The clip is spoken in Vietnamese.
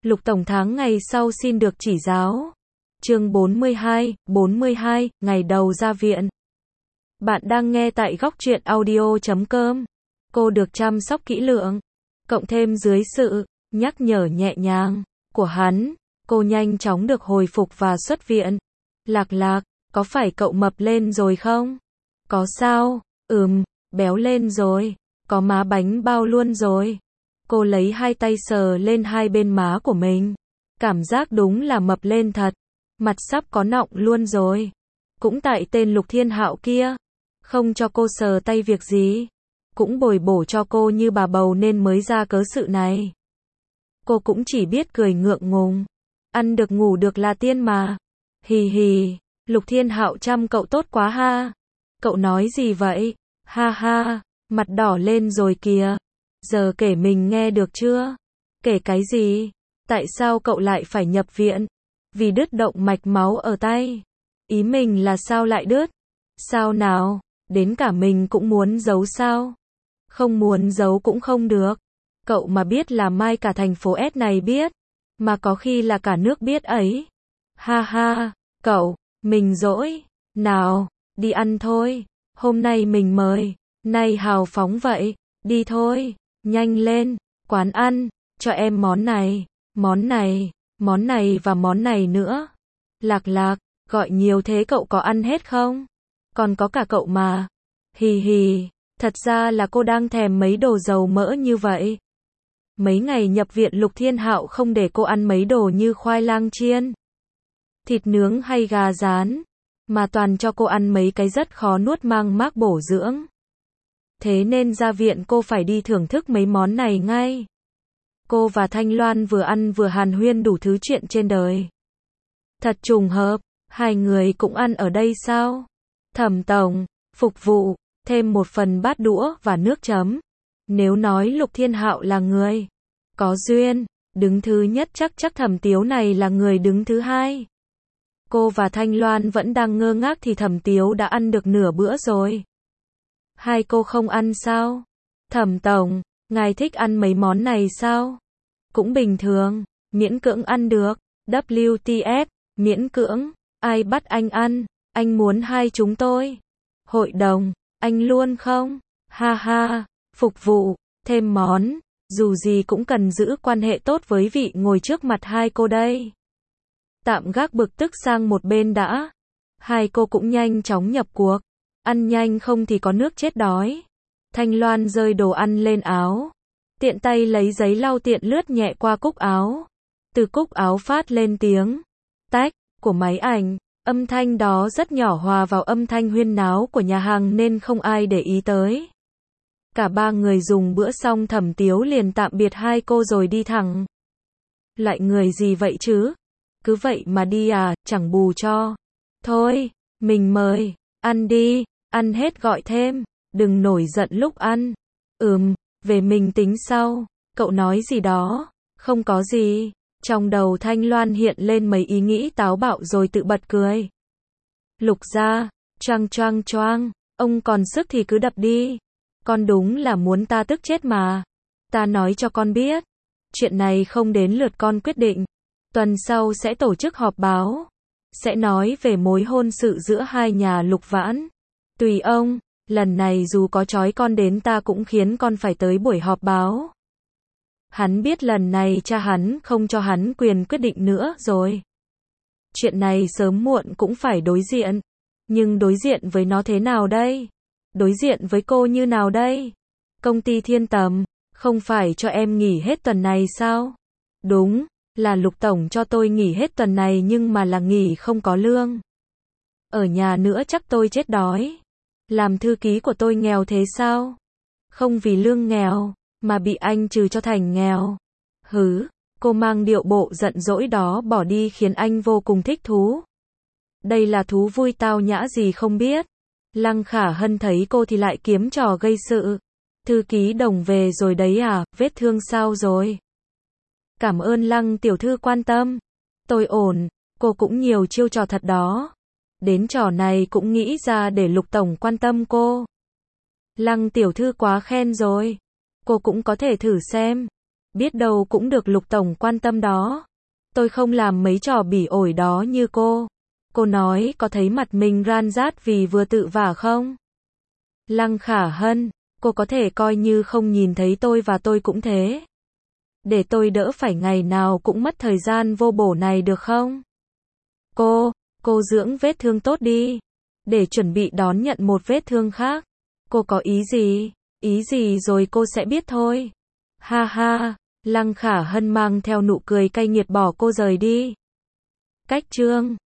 Lục Tổng tháng ngày sau xin được chỉ giáo. Chương 42, ngày đầu ra viện. Bạn đang nghe tại góc truyện audio.com. Cô được chăm sóc kỹ lưỡng, cộng thêm dưới sự nhắc nhở nhẹ nhàng của hắn, cô nhanh chóng được hồi phục và xuất viện. Lạc Lạc, có phải cậu mập lên rồi không? Có sao? Béo lên rồi, có má bánh bao luôn rồi. Cô lấy hai tay sờ lên hai bên má của mình. Cảm giác đúng là mập lên thật. Mặt sắp có nọng luôn rồi. Cũng tại tên Lục Thiên Hạo kia. Không cho cô sờ tay việc gì. Cũng bồi bổ cho cô như bà bầu nên mới ra cớ sự này. Cô cũng chỉ biết cười ngượng ngùng. Ăn được ngủ được là tiên mà. Hì hì, Lục Thiên Hạo chăm cậu tốt quá ha. Cậu nói gì vậy? Ha ha, mặt đỏ lên rồi kìa. Giờ kể mình nghe được chưa? Kể cái gì? Tại sao cậu lại phải nhập viện? Vì đứt động mạch máu ở tay. Ý mình là sao lại đứt? Sao nào? Đến cả mình cũng muốn giấu sao? Không muốn giấu cũng không được. Cậu mà biết là mai cả thành phố S này biết. Mà có khi là cả nước biết ấy. Ha ha, cậu, mình dỗi. Nào, đi ăn thôi. Hôm nay mình mời. Này hào phóng vậy. Đi thôi. Nhanh lên, quán ăn, cho em món này, món này, món này và món này nữa. Lạc Lạc, gọi nhiều thế cậu có ăn hết không? Còn có cả cậu mà. Hì hì, thật ra là cô đang thèm mấy đồ dầu mỡ như vậy. Mấy ngày nhập viện Lục Thiên Hạo không để cô ăn mấy đồ như khoai lang chiên, thịt nướng hay gà rán, mà toàn cho cô ăn mấy cái rất khó nuốt mang mác bổ dưỡng. Thế nên ra viện cô phải đi thưởng thức mấy món này ngay. Cô và Thanh Loan vừa ăn vừa hàn huyên đủ thứ chuyện trên đời. Thật trùng hợp, hai người cũng ăn ở đây sao? Thẩm tổng, phục vụ, thêm một phần bát đũa và nước chấm. Nếu nói Lục Thiên Hạo là người có duyên, đứng thứ nhất chắc Thẩm Tiếu này là người đứng thứ hai. Cô và Thanh Loan vẫn đang ngơ ngác thì Thẩm Tiếu đã ăn được nửa bữa rồi. Hai cô không ăn sao? Thẩm tổng, ngài thích ăn mấy món này sao? Cũng bình thường, miễn cưỡng ăn được. WTF, miễn cưỡng, ai bắt anh muốn hai chúng tôi. Hội đồng, anh luôn không? Ha ha, phục vụ, thêm món, dù gì cũng cần giữ quan hệ tốt với vị ngồi trước mặt hai cô đây. Tạm gác bực tức sang một bên đã. Hai cô cũng nhanh chóng nhập cuộc. Ăn nhanh không thì có nước chết đói. Thanh Loan rơi đồ ăn lên áo. Tiện tay lấy giấy lau tiện lướt nhẹ qua cúc áo. Từ cúc áo phát lên tiếng tách của máy ảnh. Âm thanh đó rất nhỏ hòa vào âm thanh huyên náo của nhà hàng nên không ai để ý tới. Cả ba người dùng bữa xong Thẩm Tiếu liền tạm biệt hai cô rồi đi thẳng. Lại người gì vậy chứ? Cứ vậy mà đi à, chẳng bù cho. Thôi, mình mời, ăn đi. Ăn hết gọi thêm, đừng nổi giận lúc ăn. Về mình tính sau. Cậu nói gì đó? Không có gì. Trong đầu Thanh Loan hiện lên mấy ý nghĩ táo bạo rồi tự bật cười. Lục gia, choang, ông còn sức thì cứ đập đi. Con đúng là muốn ta tức chết mà. Ta nói cho con biết, chuyện này không đến lượt con quyết định. Tuần sau sẽ tổ chức họp báo. Sẽ nói về mối hôn sự giữa hai nhà Lục Vãn. Tùy ông, lần này dù có trói con đến ta cũng khiến con phải tới buổi họp báo. Hắn biết lần này cha hắn không cho hắn quyền quyết định nữa rồi. Chuyện này sớm muộn cũng phải đối diện. Nhưng đối diện với nó thế nào đây? Đối diện với cô như nào đây? Công ty Thiên Tầm, không phải cho em nghỉ hết tuần này sao? Đúng, là Lục Tổng cho tôi nghỉ hết tuần này nhưng mà là nghỉ không có lương. Ở nhà nữa chắc tôi chết đói. Làm thư ký của tôi nghèo thế sao? Không vì lương nghèo, mà bị anh trừ cho thành nghèo. Cô mang điệu bộ giận dỗi đó bỏ đi khiến anh vô cùng thích thú. Đây là thú vui tao nhã gì không biết. Lăng Khả Hân thấy cô thì lại kiếm trò gây sự. Thư ký Đồng về rồi đấy à, vết thương sao rồi? Cảm ơn Lăng tiểu thư quan tâm. Tôi ổn, cô cũng nhiều chiêu trò thật đó. Đến trò này cũng nghĩ ra để Lục Tổng quan tâm cô. Lăng tiểu thư quá khen rồi. Cô cũng có thể thử xem. Biết đâu cũng được Lục Tổng quan tâm đó. Tôi không làm mấy trò bỉ ổi đó như cô. Cô nói có thấy mặt mình ran rát vì vừa tự vả không? Lăng Khả Hân, cô có thể coi như không nhìn thấy tôi và tôi cũng thế. Để tôi đỡ phải ngày nào cũng mất thời gian vô bổ này được không? Cô dưỡng vết thương tốt đi. Để chuẩn bị đón nhận một vết thương khác. Cô có ý gì? Ý gì rồi cô sẽ biết thôi. Ha ha, Lăng Khả Hân mang theo nụ cười cay nghiệt bỏ cô rời đi. Cách chương